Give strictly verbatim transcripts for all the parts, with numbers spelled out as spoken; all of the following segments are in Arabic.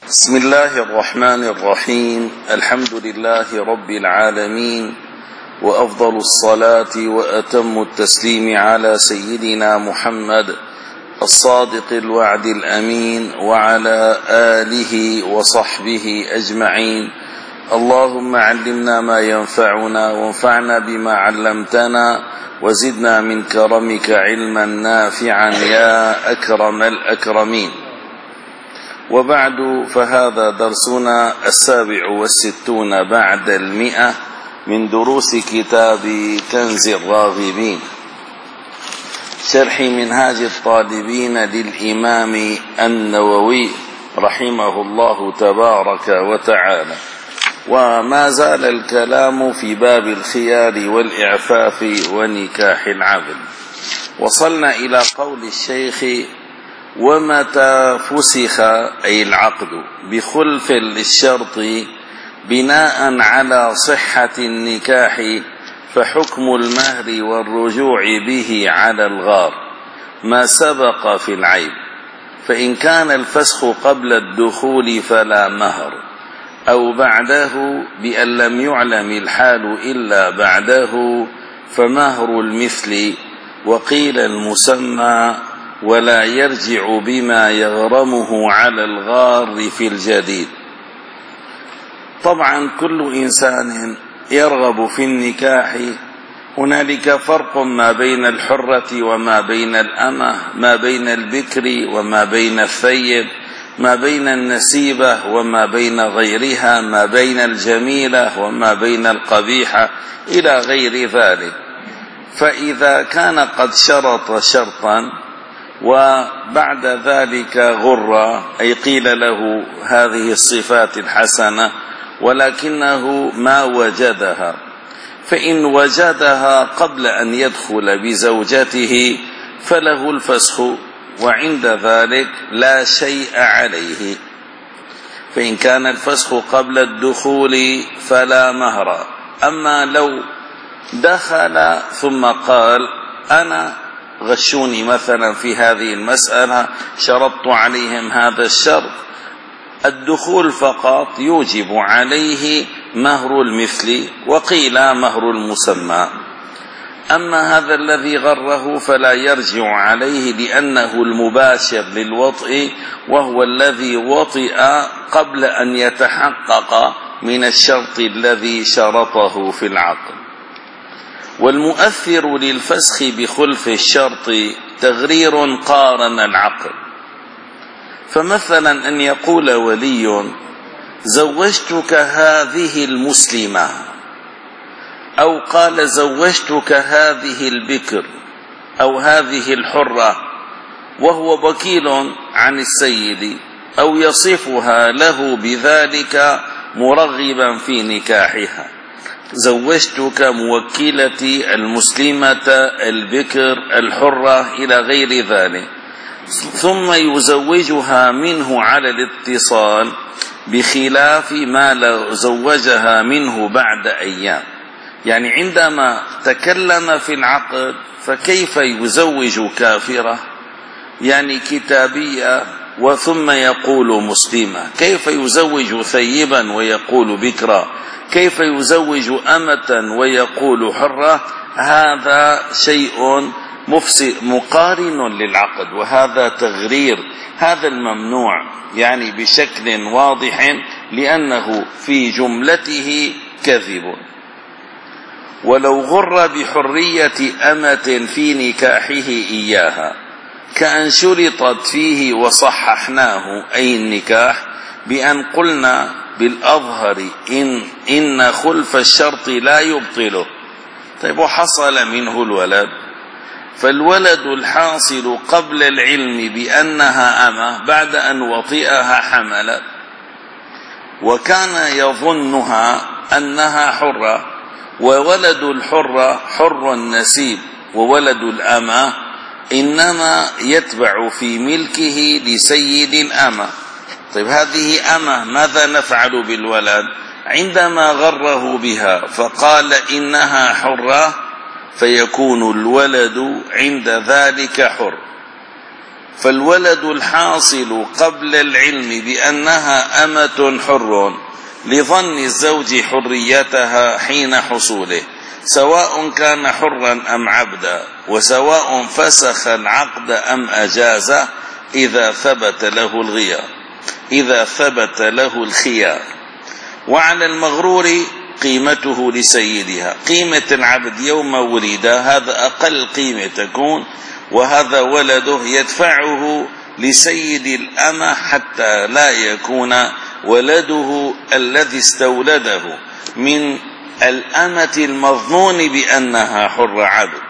بسم الله الرحمن الرحيم. الحمد لله رب العالمين، وأفضل الصلاة وأتم التسليم على سيدنا محمد الصادق الوعد الأمين وعلى آله وصحبه أجمعين. اللهم علمنا ما ينفعنا وانفعنا بما علمتنا وزدنا من كرمك علما نافعا يا أكرم الأكرمين. وبعد، فهذا درسنا السابع والستون بعد المئة من دروس كتاب كنز الراغبين، شرح منهاج الطالبين للإمام النووي رحمه الله تبارك وتعالى. وما زال الكلام في باب الخيار والإعفاف ونكاح العبد. وصلنا إلى قول الشيخ: ومتى فسخ أي العقد بخلف الشرط بناء على صحة النكاح فحكم المهر والرجوع به على الغار ما سبق في العيب. فإن كان الفسخ قبل الدخول فلا مهر، أو بعده بأن لم يعلم الحال إلا بعده فمهر المثل، وقيل المسمى، ولا يرجع بما يغرمه على الغار في الجديد. طبعا كل إنسان يرغب في النكاح، هنالك فرق ما بين الحرة وما بين الأمة، ما بين البكر وما بين الثيب، ما بين النسيبة وما بين غيرها، ما بين الجميلة وما بين القبيحة إلى غير ذلك. فإذا كان قد شرط شرطا وبعد ذلك غر، أي قيل له هذه الصفات الحسنة ولكنه ما وجدها، فإن وجدها قبل أن يدخل بزوجته فله الفسخ، وعند ذلك لا شيء عليه. فإن كان الفسخ قبل الدخول فلا مهر. أما لو دخل ثم قال: أنا غشوني مثلا في هذه المسألة، شرطت عليهم هذا الشرط، الدخول فقط يوجب عليه مهر المثل، وقيل مهر المسمى. أما هذا الذي غره فلا يرجع عليه، لأنه المباشر للوطئ، وهو الذي وطئ قبل أن يتحقق من الشرط الذي شرطه في العقد. والمؤثر للفسخ بخلف الشرط تغرير قارن العقد. فمثلا أن يقول ولي: زوجتك هذه المسلمة، أو قال: زوجتك هذه البكر أو هذه الحرة، وهو وكيل عن السيد، أو يصفها له بذلك مرغبا في نكاحها: زوجتك موكلتي المسلمة البكر الحرة إلى غير ذلك، ثم يزوجها منه على الاتصال، بخلاف ما لو زوجها منه بعد أيام. يعني عندما تكلم في العقد فكيف يزوج كافرة يعني كتابية وثم يقول مسلمة؟ كيف يزوج ثيبا ويقول بكرا؟ كيف يزوج أمة ويقول حرة؟ هذا شيء مفسد مقارن للعقد، وهذا تغرير، هذا الممنوع يعني بشكل واضح، لأنه في جملته كذب. ولو غر بحرية أمة في نكاحه إياها، كأن شرطت فيه وصححناه أي النكاح بأن قلنا بالأظهر إن, إن خلف الشرط لا يبطله. طيب، وحصل منه الولد، فالولد الحاصل قبل العلم بأنها أمة بعد أن وطئها حملت، وكان يظنها أنها حرة، وولد الحرة حر النسيب، وولد الأمة إنما يتبع في ملكه لسيد الأمة. طيب، هذه أمة، ماذا نفعل بالولد؟ عندما غره بها فقال إنها حرة، فيكون الولد عند ذلك حر. فالولد الحاصل قبل العلم بأنها أمة حر لظن الزوج حريتها حين حصوله، سواء كان حرا أم عبدا، وسواء فسخ العقد أم أجازه إذا ثبت له الغيار إذا ثبت له الخيار. وعلى المغرور قيمته لسيدها، قيمة العبد يوم ولد هذا أقل قيمة تكون، وهذا ولده يدفعه لسيد الأمة حتى لا يكون ولده الذي استولده من الأمة المظنون بأنها حر عبد،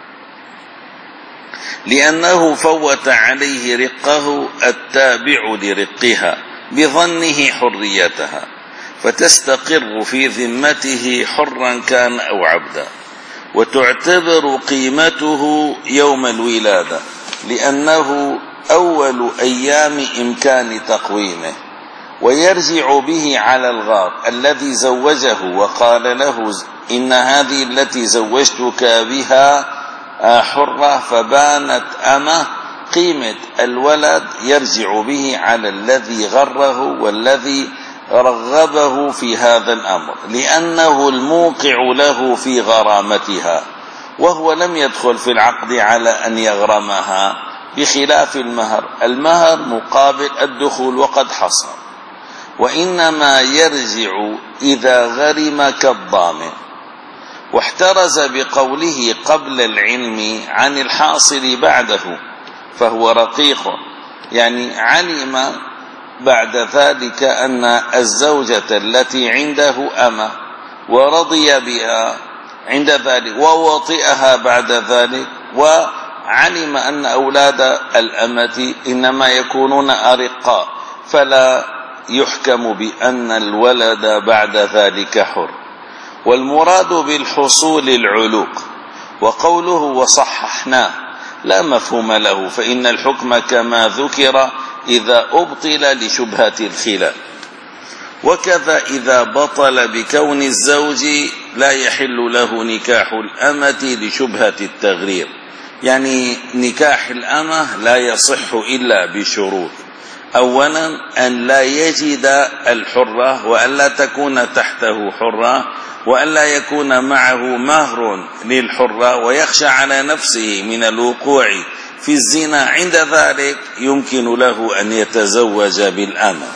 لأنه فوت عليه رقه التابع لرقها بظنه حريتها، فتستقر في ذمته حرا كان أو عبدا، وتعتبر قيمته يوم الولادة لأنه أول أيام إمكان تقويمه، ويرجع به على الغار الذي زوجه وقال له إن هذه التي زوجتك بها حرة فبانت أمه. قيمة الولد يرجع به على الذي غره والذي رغبه في هذا الأمر، لأنه الموقع له في غرامتها، وهو لم يدخل في العقد على أن يغرمها، بخلاف المهر. المهر مقابل الدخول وقد حصل، وإنما يرجع إذا غرم كالضامن. واحترز بقوله قبل العلم عن الحاصل بعده، فهو رقيق، يعني علم بعد ذلك أن الزوجة التي عنده أمة ورضي بها عند ذلك ووطئها بعد ذلك، وعلم أن أولاد الأمة إنما يكونون أرقاء، فلا يحكم بأن الولد بعد ذلك حر. والمراد بالحصول العلوق، وقوله وصححناه لا مفهوم له، فإن الحكم كما ذكر إذا أبطل لشبهة الخلاف. وكذا إذا بطل بكون الزوج لا يحل له نكاح الأمة لشبهة التغرير، يعني نكاح الأمة لا يصح إلا بشروط: أولا أن لا يجد الحرة، وأن لا تكون تحته حرة، وأن لا يكون معه مهر للحرة ويخشى على نفسه من الوقوع في الزنا، عند ذلك يمكن له أن يتزوج بالأمة.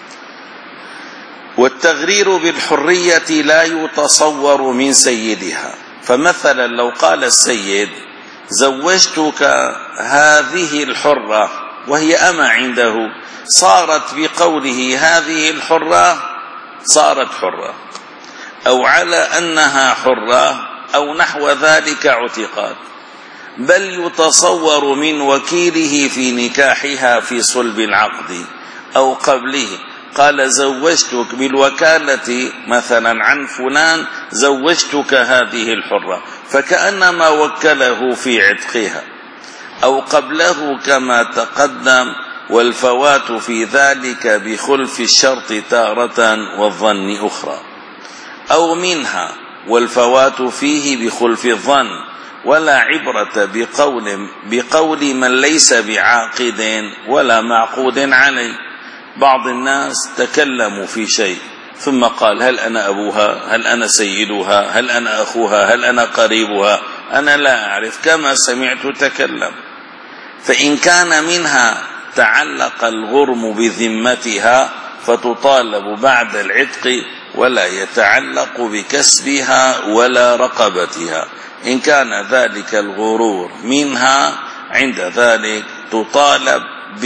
والتغرير بالحرية لا يتصور من سيدها، فمثلا لو قال السيد زوجتك هذه الحرة وهي أمة عنده، صارت بقوله هذه الحرة صارت حرة، أو على أنها حرة أو نحو ذلك عتقات، بل يتصور من وكيله في نكاحها في صلب العقد أو قبله، قال زوجتك بالوكالة مثلا عن فلان زوجتك هذه الحرة، فكأنما وكله في عتقها، أو قبله كما تقدم. والفوات في ذلك بخلف الشرط تارة والظن أخرى، أو منها والفوات فيه بخلف الظن، ولا عبرة بقول, بقول من ليس بعاقد ولا معقود عليه. بعض الناس تكلموا في شيء ثم قال هل أنا أبوها، هل أنا سيدها، هل أنا أخوها، هل أنا قريبها، أنا لا أعرف، كما سمعت تكلم. فإن كان منها تعلق الغرم بذمتها فتطالب بعد العتق، ولا يتعلق بكسبها ولا رقبتها. إن كان ذلك الغرور منها عند ذلك تطالب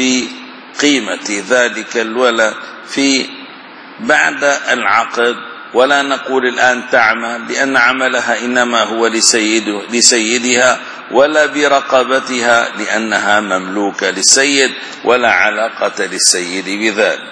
بقيمة ذلك الولد في بعد العقد، ولا نقول الآن تعمل لأن عملها إنما هو لسيد لسيدها، ولا برقبتها لأنها مملوكة للسيد، ولا علاقة للسيد بذلك.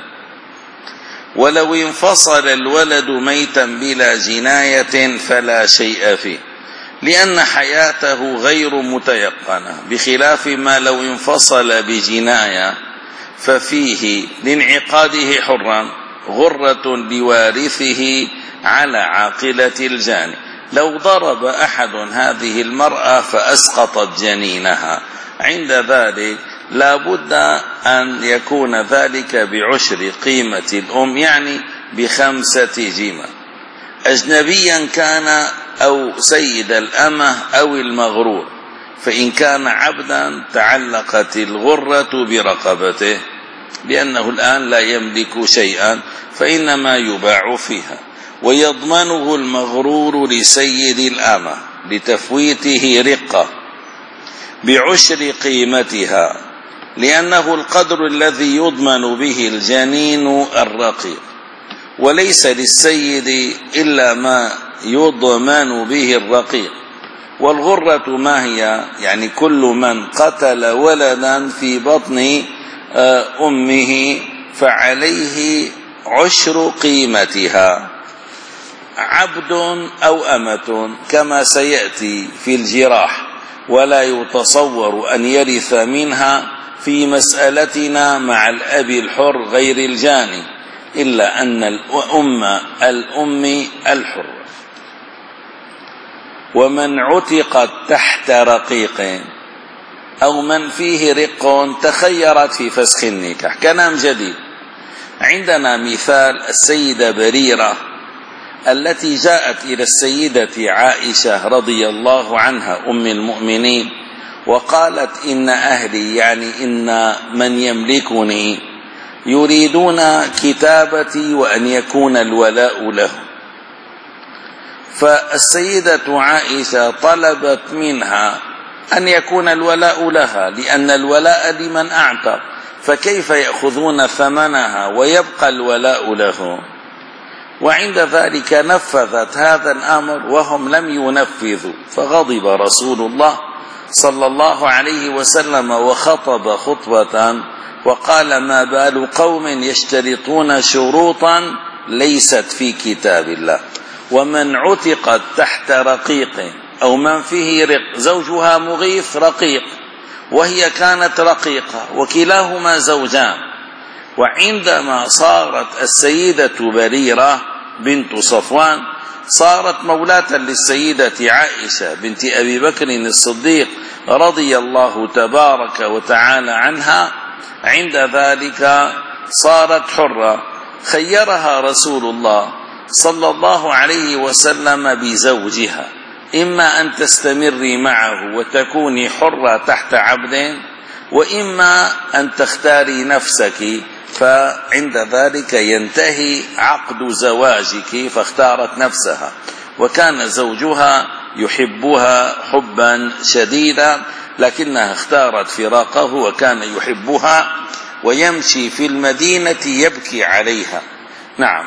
ولو انفصل الولد ميتا بلا جناية فلا شيء فيه، لأن حياته غير متيقنة، بخلاف ما لو انفصل بجناية ففيه لانعقاده حرا غرة لوارثه على عاقلة الجاني. لو ضرب أحد هذه المرأة فأسقطت جنينها، عند ذلك لا بد أن يكون ذلك بعشر قيمة الأم، يعني بخمسة جمل، أجنبيا كان أو سيد الأمة أو المغرور. فإن كان عبدا تعلقت الغرة برقبته لأنه الآن لا يملك شيئا فإنما يباع فيها، ويضمنه المغرور لسيد الأمة لتفويته رقة بعشر قيمتها، لأنه القدر الذي يضمن به الجنين الرقيق، وليس للسيد إلا ما يضمن به الرقيق. والغرة ما هي؟ يعني كل من قتل ولدا في بطن أمه فعليه عشر قيمتها، عبد أو أمة كما سيأتي في الجراح، ولا يتصور أن يرث منها في مسألتنا مع الأب الحر غير الجاني، إلا أن الأم الأم الحر. ومن عتقت تحت رقيق أو من فيه رق تخيرت في فسخ النكاح. كلام جديد. عندنا مثال السيدة بريرة التي جاءت إلى السيدة عائشة رضي الله عنها أم المؤمنين وقالت إن أهلي، يعني إن من يملكني، يريدون كتابتي وأن يكون الولاء له. فالسيدة عائشة طلبت منها أن يكون الولاء لها، لأن الولاء لمن أعتق، فكيف يأخذون ثمنها ويبقى الولاء له؟ وعند ذلك نفذت هذا الأمر وهم لم ينفذوا، فغضب رسول الله صلى الله عليه وسلم وخطب خطبة وقال: ما بال قوم يشترطون شروطا ليست في كتاب الله. ومن عتقت تحت رقيق أو من فيه رق، زوجها مغيث رقيق وهي كانت رقيقة وكلاهما زوجان. وعندما صارت السيدة بريرة بنت صفوان صارت مولاة للسيدة عائشة بنت أبي بكر الصديق رضي الله تبارك وتعالى عنها، عند ذلك صارت حرة. خيرها رسول الله صلى الله عليه وسلم بزوجها، إما أن تستمري معه وتكوني حرة تحت عبد، وإما أن تختاري نفسك، فعند ذلك ينتهي عقد زواجك. فاختارت نفسها، وكان زوجها يحبها حبا شديدا، لكنها اختارت فراقه وكان يحبها ويمشي في المدينة يبكي عليها. نعم،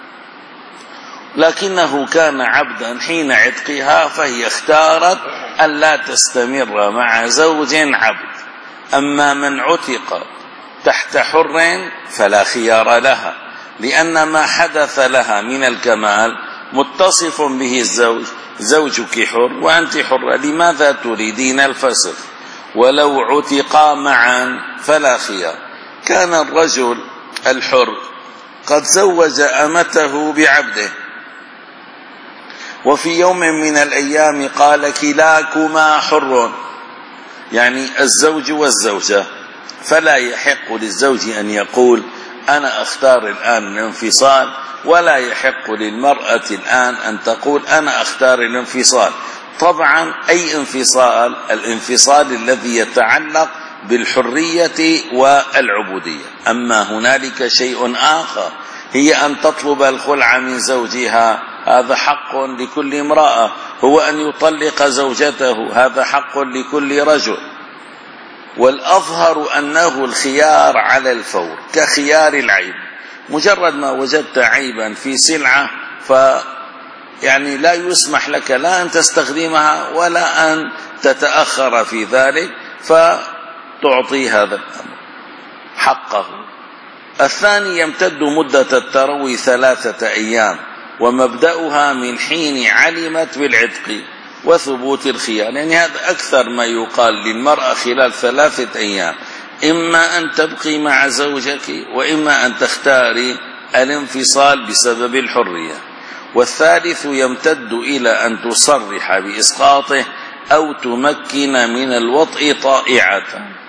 لكنه كان عبدا حين عتقها، فهي اختارت أن لا تستمر مع زوج عبد. أما من عتق تحت حر فلا خيار لها، لأن ما حدث لها من الكمال متصف به الزوج. زوجك حر وأنت حرة، لماذا تريدين الفسخ؟ ولو عتقا معا فلا خيار. كان الرجل الحر قد زوج أمته بعبده، وفي يوم من الأيام قال: كلاكما حر، يعني الزوج والزوجة. فلا يحق للزوج أن يقول: أنا أختار الآن الانفصال، ولا يحق للمرأة الآن أن تقول: أنا أختار الانفصال. طبعا أي انفصال؟ الانفصال الذي يتعلق بالحرية والعبودية. أما هنالك شيء آخر، هي أن تطلب الخلع من زوجها، هذا حق لكل امرأة. هو أن يطلق زوجته، هذا حق لكل رجل. والأظهر أنه الخيار على الفور كخيار العيب. مجرد ما وجدت عيبا في سلعة ف يعني لا يسمح لك لا أن تستخدمها ولا أن تتأخر في ذلك، فتعطي هذا الأمر حقه. الثاني يمتد مدة التروي ثلاثة أيام، ومبدأها من حين علمت بالعتق وثبوت الخيار. يعني هذا أكثر ما يقال للمرأة خلال ثلاثة أيام، إما أن تبقي مع زوجك وإما أن تختاري الانفصال بسبب الحرية. والثالث يمتد إلى أن تصرح بإسقاطه أو تمكن من الوطء طائعة.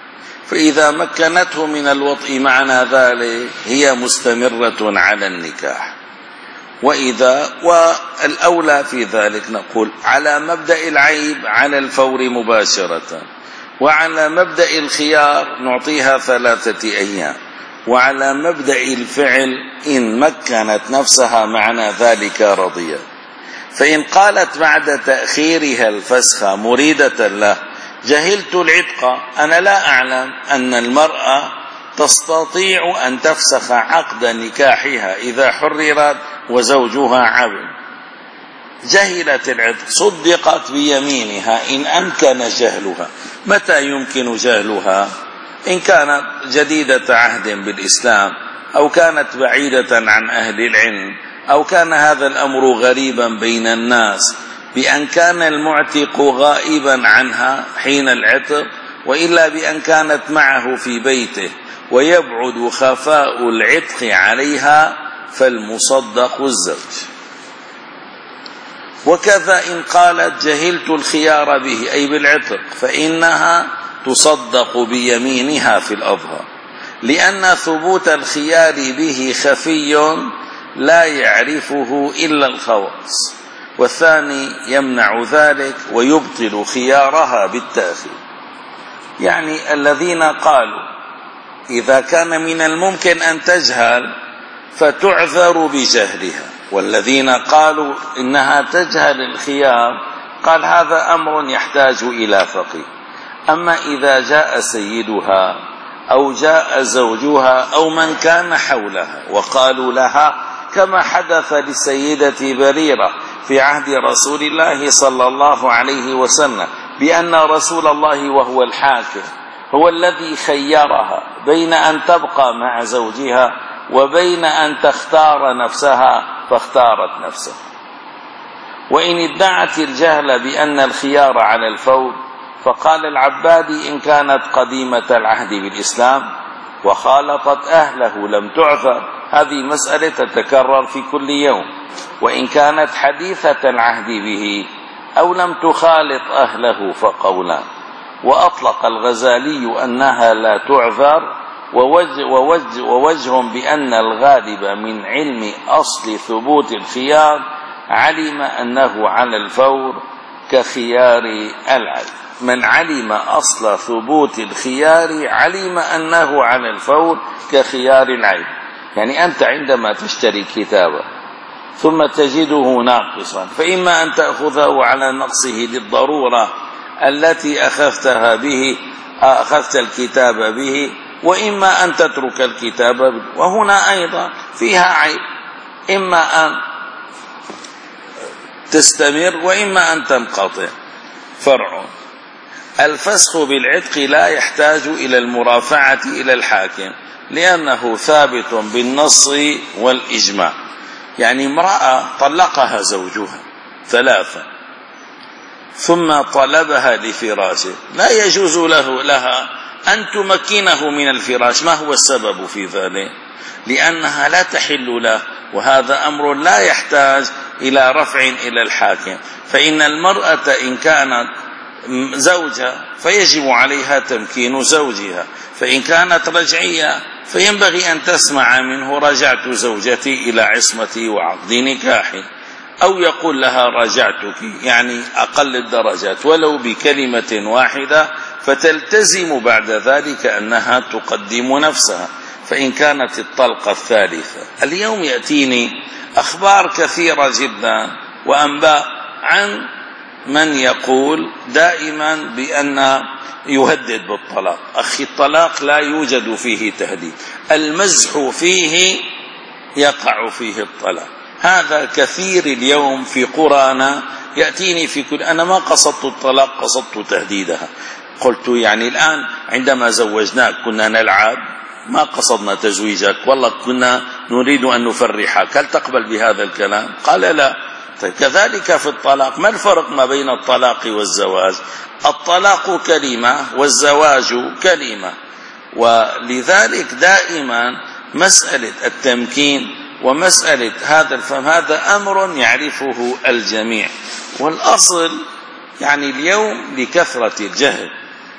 فإذا مكنته من الوطء معنى ذلك هي مستمرة على النكاح. وإذا والأولى في ذلك نقول على مبدأ العيب على الفور مباشرة، وعلى مبدأ الخيار نعطيها ثلاثة أيام، وعلى مبدأ الفعل إن مكنت نفسها معنى ذلك رضية. فإن قالت بعد تأخيرها الفسخ مريدة له جهلت العتق، أنا لا أعلم أن المرأة تستطيع أن تفسخ عقد نكاحها إذا حررت وزوجها عبد، جهلت العتق، صدقت بيمينها إن أمكن جهلها. متى يمكن جهلها؟ إن كانت جديدة عهد بالإسلام، أو كانت بعيدة عن أهل العلم، أو كان هذا الأمر غريبا بين الناس بأن كان المعتق غائبا عنها حين العتق، وإلا بأن كانت معه في بيته ويبعد خفاء العتق عليها، فالمصدق الزوج. وكذا إن قالت جهلت الخيار به أي بالعتق، فإنها تصدق بيمينها في الأظهر، لأن ثبوت الخيار به خفي لا يعرفه إلا الخواص، والثاني يمنع ذلك ويبطل خيارها بالتأخير. يعني الذين قالوا إذا كان من الممكن أن تجهل فتعذر بجهلها، والذين قالوا إنها تجهل الخيار قال هذا أمر يحتاج إلى فقيه. أما إذا جاء سيدها أو جاء زوجها أو من كان حولها وقالوا لها كما حدث لسيدة بريرة في عهد رسول الله صلى الله عليه وسلم، بأن رسول الله وهو الحاكم هو الذي خيرها بين أن تبقى مع زوجها وبين أن تختار نفسها، فاختارت نفسها. وإن ادعت الجهل بأن الخيار على الفور، فقال العبادي إن كانت قديمة العهد بالإسلام وخالطت أهله لم تعذر، هذه مسألة تتكرر في كل يوم. وإن كانت حديثة العهد به أو لم تخالط أهله فقولان. وأطلق الغزالي أنها لا تعذر، ووجه, ووجه, ووجه بأن الغالب من علم أصل ثبوت الخيار علم أنه على الفور كخيار العيب. من علم أصل ثبوت الخيار علم أنه على الفور كخيار العيب. يعني أنت عندما تشتري كتابا ثم تجده ناقصا، فإما أن تأخذه على نقصه للضرورة التي أخذتها به أخذت الكتاب به، وإما أن تترك الكتاب به. وهنا أيضا فيها عيب، إما أن تستمر وإما أن تنقطع. فرع الفسخ بالعتق لا يحتاج إلى المرافعة إلى الحاكم، لأنه ثابت بالنص والإجماع. يعني امرأة طلقها زوجها ثلاثة ثم طلبها لفراشه، لا يجوز له لها أن تمكنه من الفراش. ما هو السبب في ذلك؟ لأنها لا تحل له، وهذا أمر لا يحتاج إلى رفع إلى الحاكم. فإن المرأة إن كانت زوجة فيجب عليها تمكين زوجها، فإن كانت رجعية فينبغي أن تسمع منه رجعت زوجتي إلى عصمتي وعقد نكاحي، أو يقول لها رجعتك، يعني أقل الدرجات ولو بكلمة واحدة، فتلتزم بعد ذلك أنها تقدم نفسها. فإن كانت الطلقة الثالثة، اليوم يأتيني أخبار كثيرة جدا وأنباء عن من يقول دائما بأن يهدد بالطلاق. أخي الطلاق لا يوجد فيه تهديد، المزح فيه يقع فيه الطلاق. هذا كثير اليوم في قرانا يأتيني في كل، أنا ما قصدت الطلاق، قصدت تهديدها. قلت يعني الآن عندما زوجناك كنا نلعب، ما قصدنا تزويجك، والله كنا نريد أن نفرحك، هل تقبل بهذا الكلام؟ قال لا. طيب كذلك في الطلاق، ما الفرق ما بين الطلاق والزواج؟ الطلاق كلمة والزواج كلمة، ولذلك دائما مسألة التمكين ومسألة هذا الفهم هذا أمر يعرفه الجميع. والأصل يعني اليوم لكثرة الجهل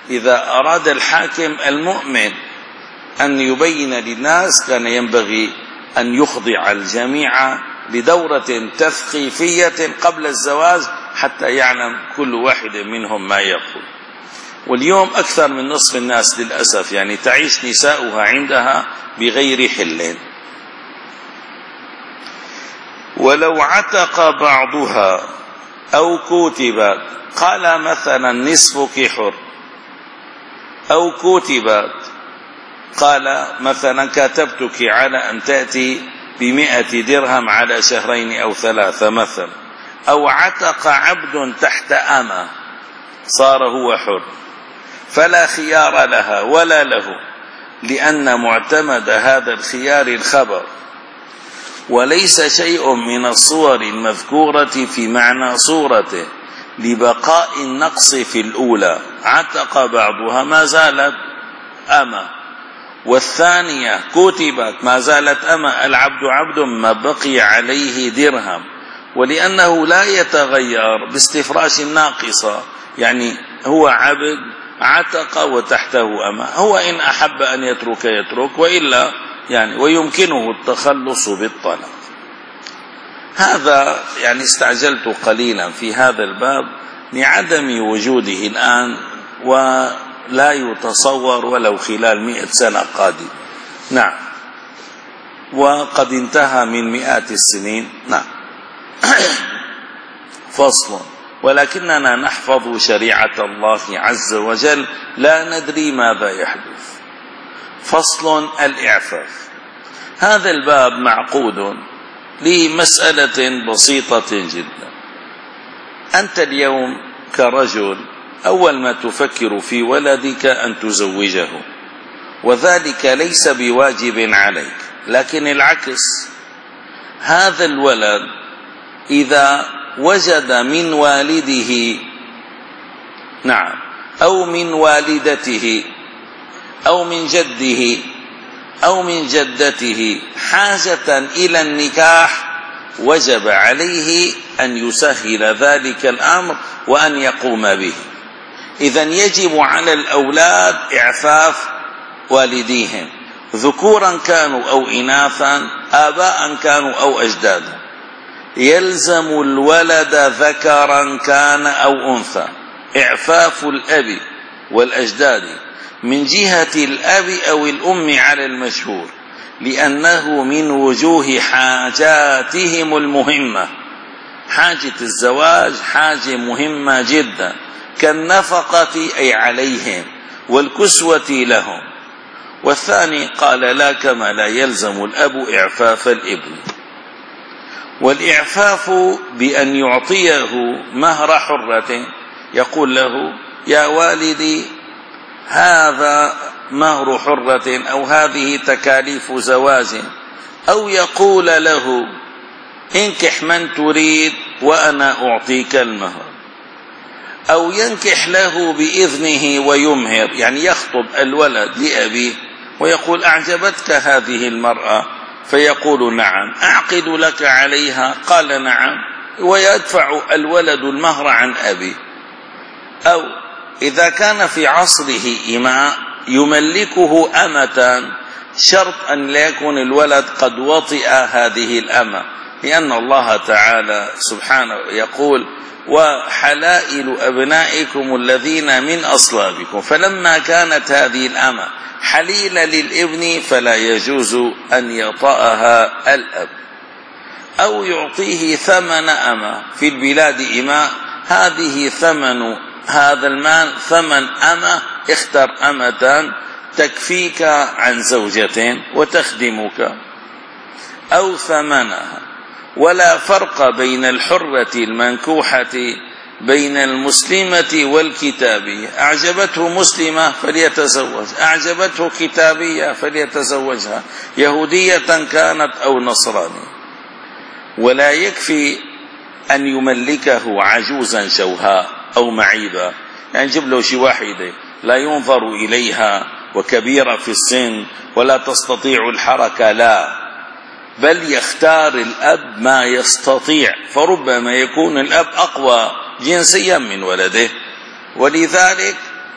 إذا أراد الحاكم المؤمن أن يبين للناس كان ينبغي أن يخضع الجميع لدورة تثقيفية قبل الزواج حتى يعلم كل واحد منهم ما يقول. واليوم أكثر من نصف الناس للأسف يعني تعيش نساؤها عندها بغير حل. ولو عتق بعضها أو كتبت، قال مثلا نصفك حر، أو كتبت قال مثلا كاتبتك على أن تأتي بمئة درهم على شهرين أو ثلاثة مثلا، أو عتق عبد تحت أمة صار هو حر، فلا خيار لها ولا له، لأن معتمد هذا الخيار الخبر، وليس شيء من الصور المذكورة في معنى صورته لبقاء النقص في الأولى. عتق بعضها ما زالت أمة، والثانية كتبت ما زالت أمة، العبد عبد ما بقي عليه درهم، ولأنه لا يتغير باستفراش الناقصة، يعني هو عبد عتق وتحته أمة، هو إن أحب أن يترك يترك، وإلا يعني ويمكنه التخلص بالطلاق. هذا يعني استعجلت قليلا في هذا الباب لعدم وجوده الآن، ولا يتصور ولو خلال مئة سنة قادمة. نعم، وقد انتهى من مئات السنين. نعم. فصل: ولكننا نحفظ شريعة الله عز وجل لا ندري ماذا يحدث. فصل: الإعفاف. هذا الباب معقود لمسألة بسيطة جدا. أنت اليوم كرجل أول ما تفكر في ولدك أن تزوجه، وذلك ليس بواجب عليك، لكن العكس، هذا الولد إذا وجد من والده نعم أو من والدته أو من جده أو من جدته حاجة إلى النكاح، وجب عليه أن يسهل ذلك الأمر وأن يقوم به. إذن يجب على الأولاد إعفاف والديهم، ذكورا كانوا أو إناثا، آباء كانوا أو أجدادا. يلزم الولد ذكرا كان أو أنثى إعفاف الأب والأجداد من جهة الأب أو الأم على المشهور، لأنه من وجوه حاجاتهم المهمة. حاجة الزواج حاجة مهمة جدا، كالنفقة أي عليهم والكسوة لهم. والثاني قال لا، كما لا يلزم الأب إعفاف الابن. والإعفاف بأن يعطيه مهر حرة، يقول له يا والدي هذا مهر حرة أو هذه تكاليف زواج، أو يقول له انكح من تريد وأنا أعطيك المهر، أو ينكح له بإذنه ويمهر، يعني يخطب الولد لأبيه ويقول أعجبتك هذه المرأة، فيقول نعم، أعقد لك عليها، قال نعم، ويدفع الولد المهر عن أبيه. أو إذا كان في عصره إماء يملكه أمة، شرط أن لا يكون الولد قد وطئ هذه الأمة، لأن الله تعالى سبحانه يقول وحلائل أبنائكم الذين من أصلابكم، فلما كانت هذه الأمة حليلة للابن فلا يجوز أن يطأها الأب. أو يعطيه ثمن أمة، في البلاد إماء، هذه ثمن هذا المال ثمن أمة، اختر أمة تكفيك عن زوجة وتخدمك، أو ثمنها. ولا فرق بين الحرة المنكوحة بين المسلمة والكتابية، أعجبته مسلمة فليتزوج، أعجبته كتابية فليتزوجها، يهودية كانت أو نصرانية. ولا يكفي أن يملكه عجوزا شوهاء أو معيبة، يعني يجيب له شي واحدة لا ينظر إليها وكبيرة في السن ولا تستطيع الحركة، لا، بل يختار الأب ما يستطيع، فربما يكون الأب أقوى جنسيا من ولده، ولذلك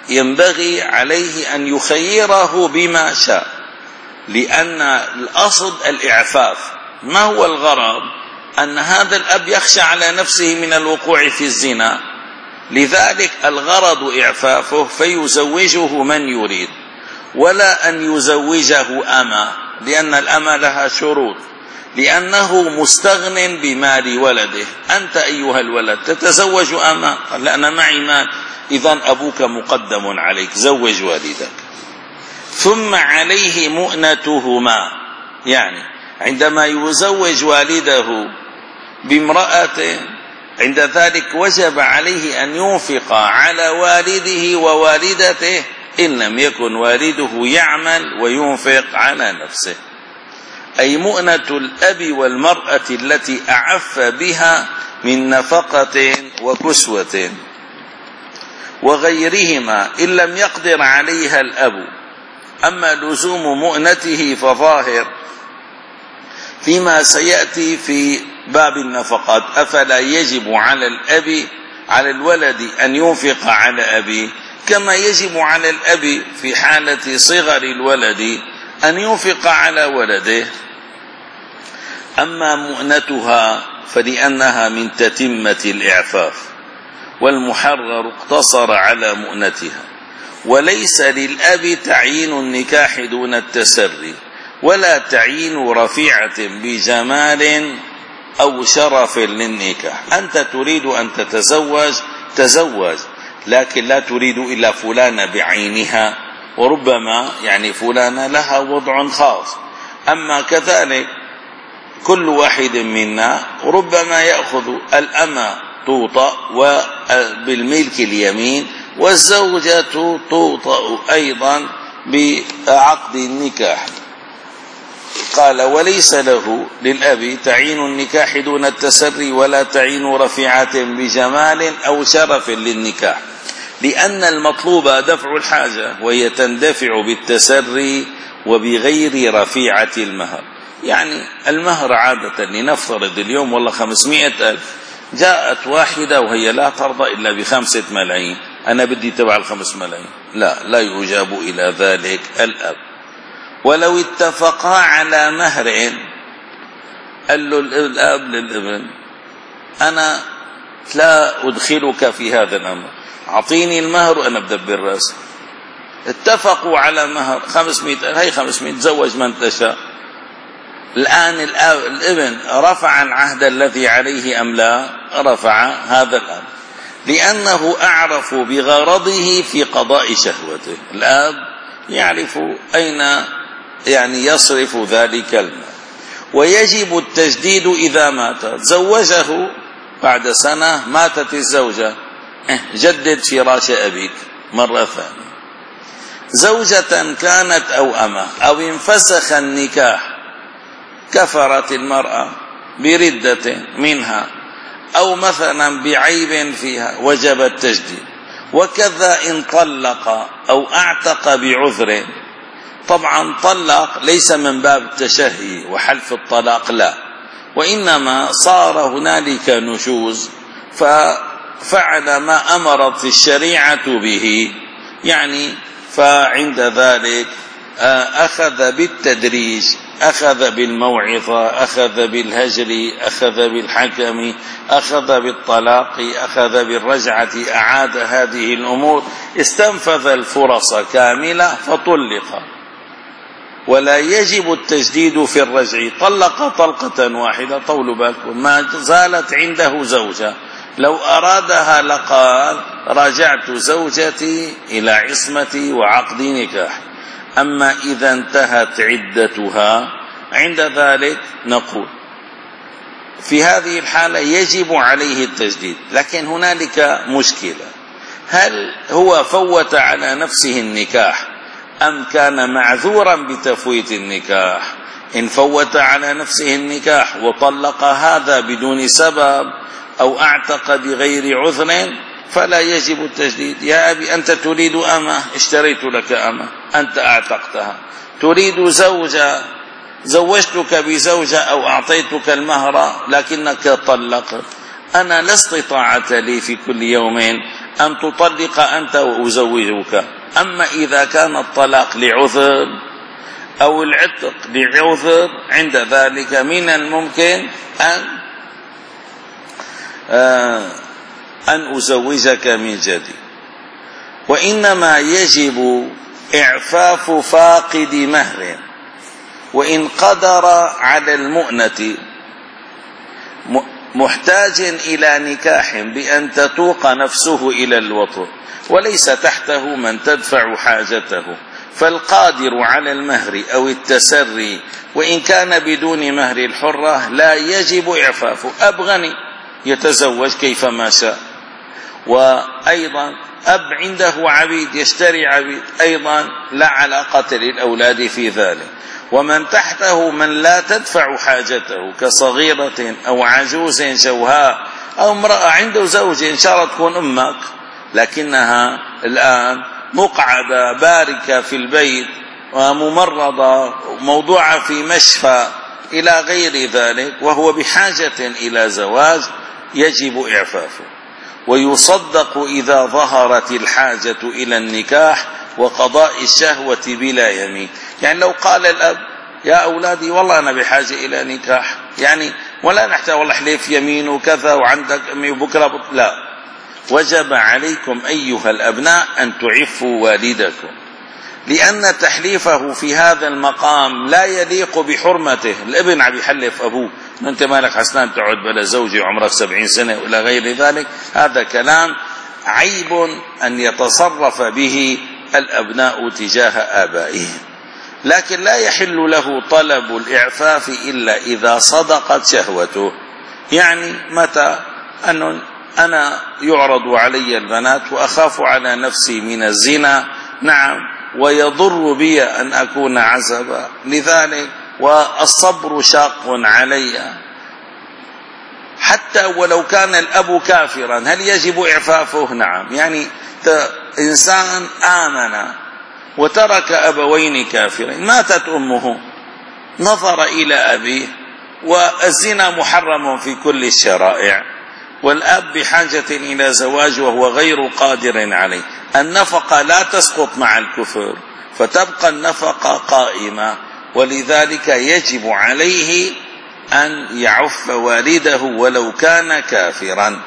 ينبغي عليه أن يخيره بما شاء، لأن الأصل الإعفاف. ما هو الغرض؟ أن هذا الأب يخشى على نفسه من الوقوع في الزنا، لذلك الغرض إعفافه فيزوجه من يريد، ولا أن يزوجه أما، لأن الأما لها شروط، لأنه مستغن بمال ولده. أنت أيها الولد تتزوج أما؟ قال أنا معي مال. إذن أبوك مقدم عليك، زوج والدك. ثم عليه مؤنتهما، يعني عندما يزوج والده بامرأة، عند ذلك وجب عليه أن ينفق على والده ووالدته إن لم يكن والده يعمل وينفق على نفسه، أي مؤنة الأب والمرأة التي أعف بها من نفقة وكسوة وغيرهما إن لم يقدر عليها الأب. أما لزوم مؤنته فظاهر فيما سيأتي في باب النفقات. أفلا يجب على الأب على الولد أن ينفق على أبيه كما يجب على الأب في حالة صغر الولد أن ينفق على ولده. أما مؤنتها فلأنها من تتمة الإعفاف، والمحرر اقتصر على مؤنتها. وليس للأب تعيين النكاح دون التسري، ولا تعيين رفيعة بجمال أو شرف للنكاح. أنت تريد أن تتزوج تزوج، لكن لا تريد إلا فلانة بعينها، وربما يعني فلانة لها وضع خاص. أما كذلك كل واحد منا ربما يأخذ الأمة توطأ وبالملك اليمين، والزوجة توطأ أيضا بعقد النكاح. قال وليس له للأب تعيين النكاح دون التسري، ولا تعيين رفيعة بجمال أو شرف للنكاح، لأن المطلوب دفع الحاجة، وهي تندفع بالتسري وبغير رفيعة المهر. يعني المهر عادة لنفترض اليوم والله خمسمائة ألف، جاءت واحدة وهي لا ترضى إلا بخمسة ملايين، أنا بدي تبع الخمس ملايين، لا لا يجاب إلى ذلك الأب. ولو اتفقا على مهر، قال له الأب للابن أنا لا أدخلك في هذا الأمر، أعطيني المهر وأنا بدبر رأسي. اتفقوا على مهر خمسمائة، هي خمسمائة تزوج من تشاء. الآن الابن رفع العهد الذي عليه أم لا؟ رفع هذا الأمر، لأنه أعرف بغرضه في قضاء شهوته. الأب يعرف أين يعني يصرف ذلك المال. ويجب التجديد إذا مات. زوجه بعد سنة ماتت الزوجة، جدد فراش أبيك مرة ثانية. زوجة كانت أو أما، أو انفسخ النكاح، كفرت المرأة بردة منها أو مثلا بعيب فيها، وجب التجديد. وكذا إن طلق أو أعتق بعذر. طبعا طلق ليس من باب التشهي وحلف الطلاق، لا، وإنما صار هنالك نشوز ففعل ما أمرت الشريعة به، يعني فعند ذلك أخذ بالتدريج، أخذ بالموعظة، أخذ بالهجر، أخذ بالحكم، أخذ بالطلاق، أخذ بالرجعة، أعاد هذه الأمور، استنفذ الفرص كاملة فطلق. ولا يجب التجديد في الرجع. طلق طلقة واحدة، طول بالكم، ما زالت عنده زوجة، لو أرادها لقال راجعت زوجتي إلى عصمتي وعقد نكاح. أما إذا انتهت عدتها عند ذلك نقول في هذه الحالة يجب عليه التجديد. لكن هنالك مشكلة، هل هو فوت على نفسه النكاح أم كان معذورا بتفويت النكاح؟ إن فوت على نفسه النكاح وطلق هذا بدون سبب أو أعتق بغير عذر فلا يجب التجديد. يا أبي أنت تريد أمة، اشتريت لك أمة، أنت أعتقتها. تريد زوجة، زوجتك بزوجة أو أعطيتك المهر لكنك طلقت. أنا لا استطاعة لي في كل يوم أن تطلق أنت وأزوجك. أما إذا كان الطلاق لعذر أو العتق لعذر عند ذلك من الممكن أن أن أزوجك من جديد. وإنما يجب إعفاف فاقد مهر وإن قدر على المؤنة محتاج إلى نكاح بأن تتوق نفسه إلى الوطء وليس تحته من تدفع حاجته، فالقادر على المهر أو التسري وإن كان بدون مهر الحرة لا يجب إعفافه. أب غني يتزوج كيفما شاء، وأيضا أب عنده عبيد يشتري عبيد أيضا لا علاقة للأولاد في ذلك. ومن تحته من لا تدفع حاجته كصغيرة أو عجوز شوهاء أو امرأة عنده زوج إن شاء الله تكون أمك لكنها الآن مقعدة باركة في البيت وممرضة موضوعة في مشفى إلى غير ذلك وهو بحاجة إلى زواج يجب إعفافه. ويصدق إذا ظهرت الحاجة إلى النكاح وقضاء الشهوة بلا يمين. يعني لو قال الأب يا أولادي والله أنا بحاجة إلى نكاح يعني ولا نحتاج والله حليف يمين وكذا وعندك أمي وبكرة، لا، وجب عليكم أيها الأبناء أن تعفوا والدكم، لأن تحليفه في هذا المقام لا يليق بحرمته. الابن عم يحلف أبوه أنت مالك حسنان تقعد بلا زوجي عمرك سبعين سنة إلى غير ذلك، هذا كلام عيب أن يتصرف به الأبناء تجاه آبائهم. لكن لا يحل له طلب الإعفاف إلا إذا صدقت شهوته. يعني متى أن أنا يعرض علي البنات وأخاف على نفسي من الزنا، نعم، ويضر بي أن أكون عزبا، لذلك والصبر شاق علي حتى ولو كان الأب كافرا هل يجب إعفافه؟ نعم. يعني إنسان آمن وترك أبوين كافرين، ماتت أمه نظر إلى أبيه والزنا محرم في كل الشرائع والأب بحاجة إلى زواج وهو غير قادر عليه، النفقة لا تسقط مع الكفر فتبقى النفقة قائمة، ولذلك يجب عليه أن يعف والده ولو كان كافرا.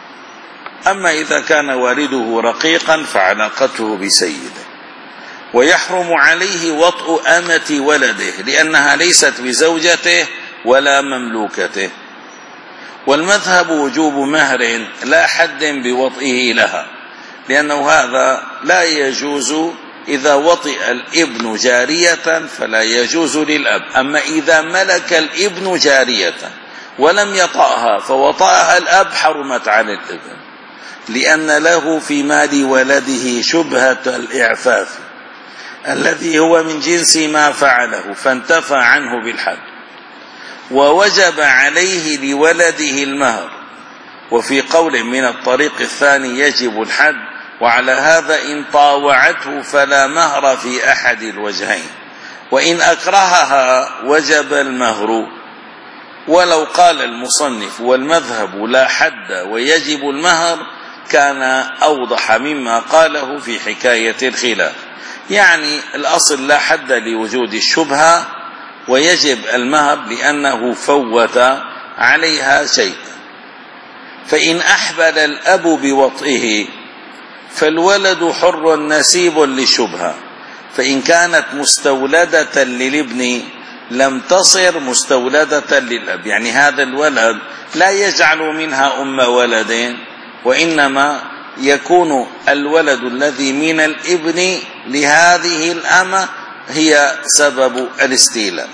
أما إذا كان والده رقيقا فعلاقته بسيده. ويحرم عليه وطء أمة ولده لأنها ليست بزوجته ولا مملوكته. والمذهب وجوب مهر لا حد بوطئه لها، لأنه هذا لا يجوز. إذا وطئ الابن جارية فلا يجوز للأب، أما إذا ملك الابن جارية ولم يطأها فوطأها الأب حرمت على الابن، لأن له في مال ولده شبهة الإعفاف الذي هو من جنس ما فعله فانتفى عنه بالحد، ووجب عليه لولده المهر. وفي قول من الطريق الثاني يجب الحد، وعلى هذا إن طاوعته فلا مهر في أحد الوجهين، وإن أكرهها وجب المهر. ولو قال المصنف والمذهب لا حد ويجب المهر كان أوضح مما قاله في حكاية الخلاف. يعني الأصل لا حد لوجود الشبهة ويجب المهر لأنه فوت عليها شيء. فإن أحبل الأب بوطئه فالولد حر نسيب للشبهة، فإن كانت مستولدة للابن لم تصر مستولدة للأب. يعني هذا الولد لا يجعل منها أم ولدين، وإنما يكون الولد الذي من الابن لهذه الأمة هي سبب الاستيلاء.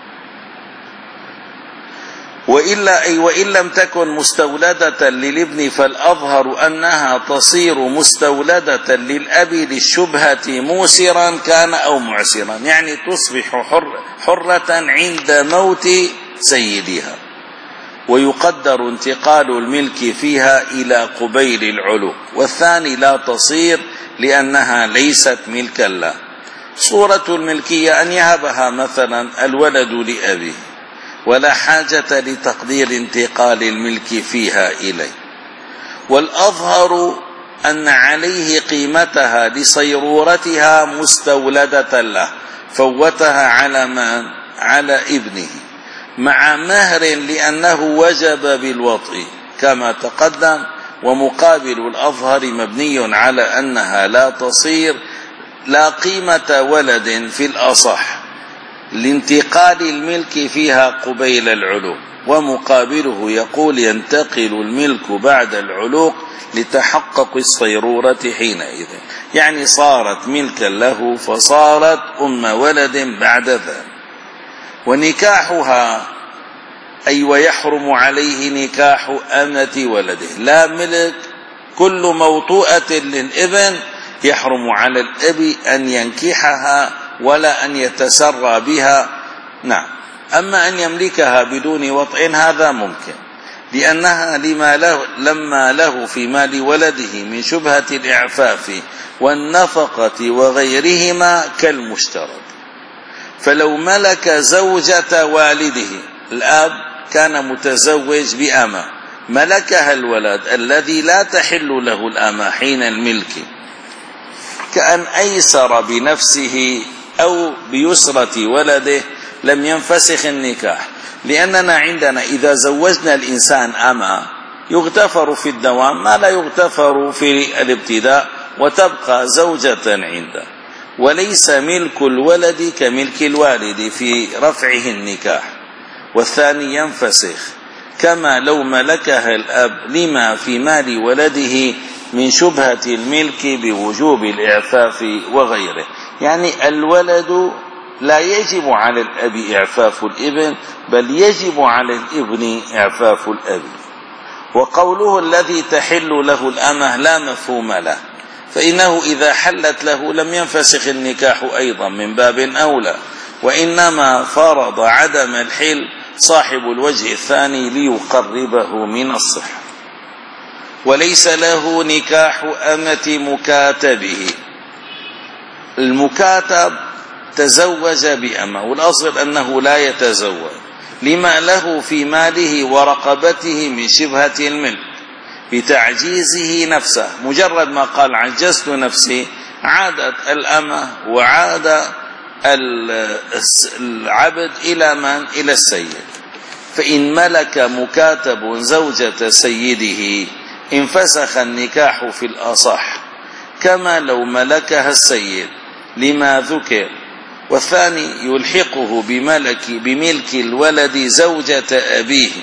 وإلا أي وإن لم تكن مستولدة للابن فالأظهر أنها تصير مستولدة للأب للشبهة موسرا كان أو معسرا، يعني تصبح حر حرة عند موت سيدها، ويقدر انتقال الملك فيها إلى قبيل العلو. والثاني لا تصير لأنها ليست ملكا له. صورة الملكية أن يهبها مثلا الولد لأبيه ولا حاجة لتقدير انتقال الملك فيها إليه. والأظهر أن عليه قيمتها لصيرورتها مستولدة له، فوتها على من؟ على ابنه، مع مهر لأنه وجب بالوطء كما تقدم. ومقابل الأظهر مبني على أنها لا تصير لا قيمة ولد في الأصح لانتقال الملك فيها قبيل العلوق، ومقابله يقول ينتقل الملك بعد العلوق لتحقق الصيرورة حينئذ، يعني صارت ملكا له فصارت أم ولد بعد ذلك. ونكاحها أي ويحرم عليه نكاح أمة ولده، لا ملك كل موطوءة للابن يحرم على الأب أن ينكحها ولا أن يتسرى بها. نعم. أما أن يملكها بدون وطء هذا ممكن، لأنها لما له لما له في مال ولده من شبهة الإعفاف والنفقة وغيرهما كالمشترك. فلو ملك زوجة والده، الأب كان متزوج بأمة، ملكها الولد الذي لا تحل له الأمة حين الملك، كأن أيسر بنفسه أو بيسرة ولده، لم ينفسخ النكاح. لأننا عندنا إذا زوجنا الإنسان أمة يغتفر في الدوام ما لا يغتفر في الابتداء، وتبقى زوجة عنده، وليس ملك الولد كملك الوالد في رفعه النكاح، والثاني ينفسخ كما لو ملكها الأب لما في مال ولده من شبهة الملك بوجوب الإعفاف وغيره. يعني الولد لا يجب على الأب إعفاف الابن، بل يجب على الابن إعفاف الأب. وقوله الذي تحل له الأمة لا مفهوم له، فإنه إذا حلت له لم ينفسخ النكاح أيضا من باب أولى، وإنما فرض عدم الحل صاحب الوجه الثاني ليقربه من الصحة. وليس له نكاح أمة مكاتبه، المكاتب تزوج بأمة، والأصل أنه لا يتزوج لما له في ماله ورقبته من شبهة الملك بتعجيزه نفسه. مجرد ما قال عجزت نفسي عادت الأمة وعاد العبد إلى من؟ إلى السيد. فإن ملك مكاتب زوجة سيده انفسخ النكاح في الأصح كما لو ملكها السيد لما ذكر. والثاني يلحقه بملك بملك الولد زوجة أبيه،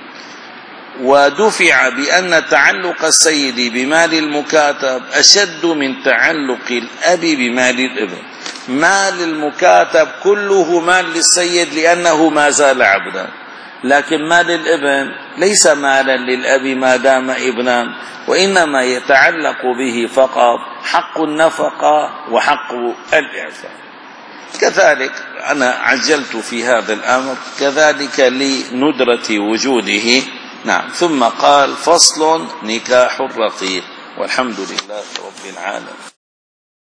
ودفع بأن تعلق السيد بمال المكاتب أشد من تعلق الأب بمال الابن. مال المكاتب كله مال للسيد لأنه ما زال عبدا، لكن مال الابن ليس مالا للأب ما دام ابنا، وإنما يتعلق به فقط حق النفقة وحق الإعفاء. كذلك أنا عجلت في هذا الأمر كذلك لندرة وجوده. نعم. ثم قال فصل نكاح الرقيق، والحمد لله رب العالمين.